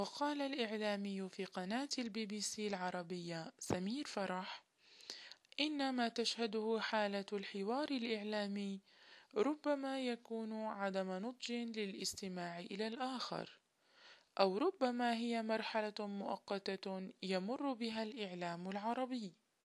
وقال الإعلامي في قناة البي بي سي العربية سمير فرح: إن ما تشهده حالة الحوار الإعلامي ربما يكون عدم نضج للاستماع إلى الآخر، أو ربما هي مرحلة مؤقتة يمر بها الإعلام العربي،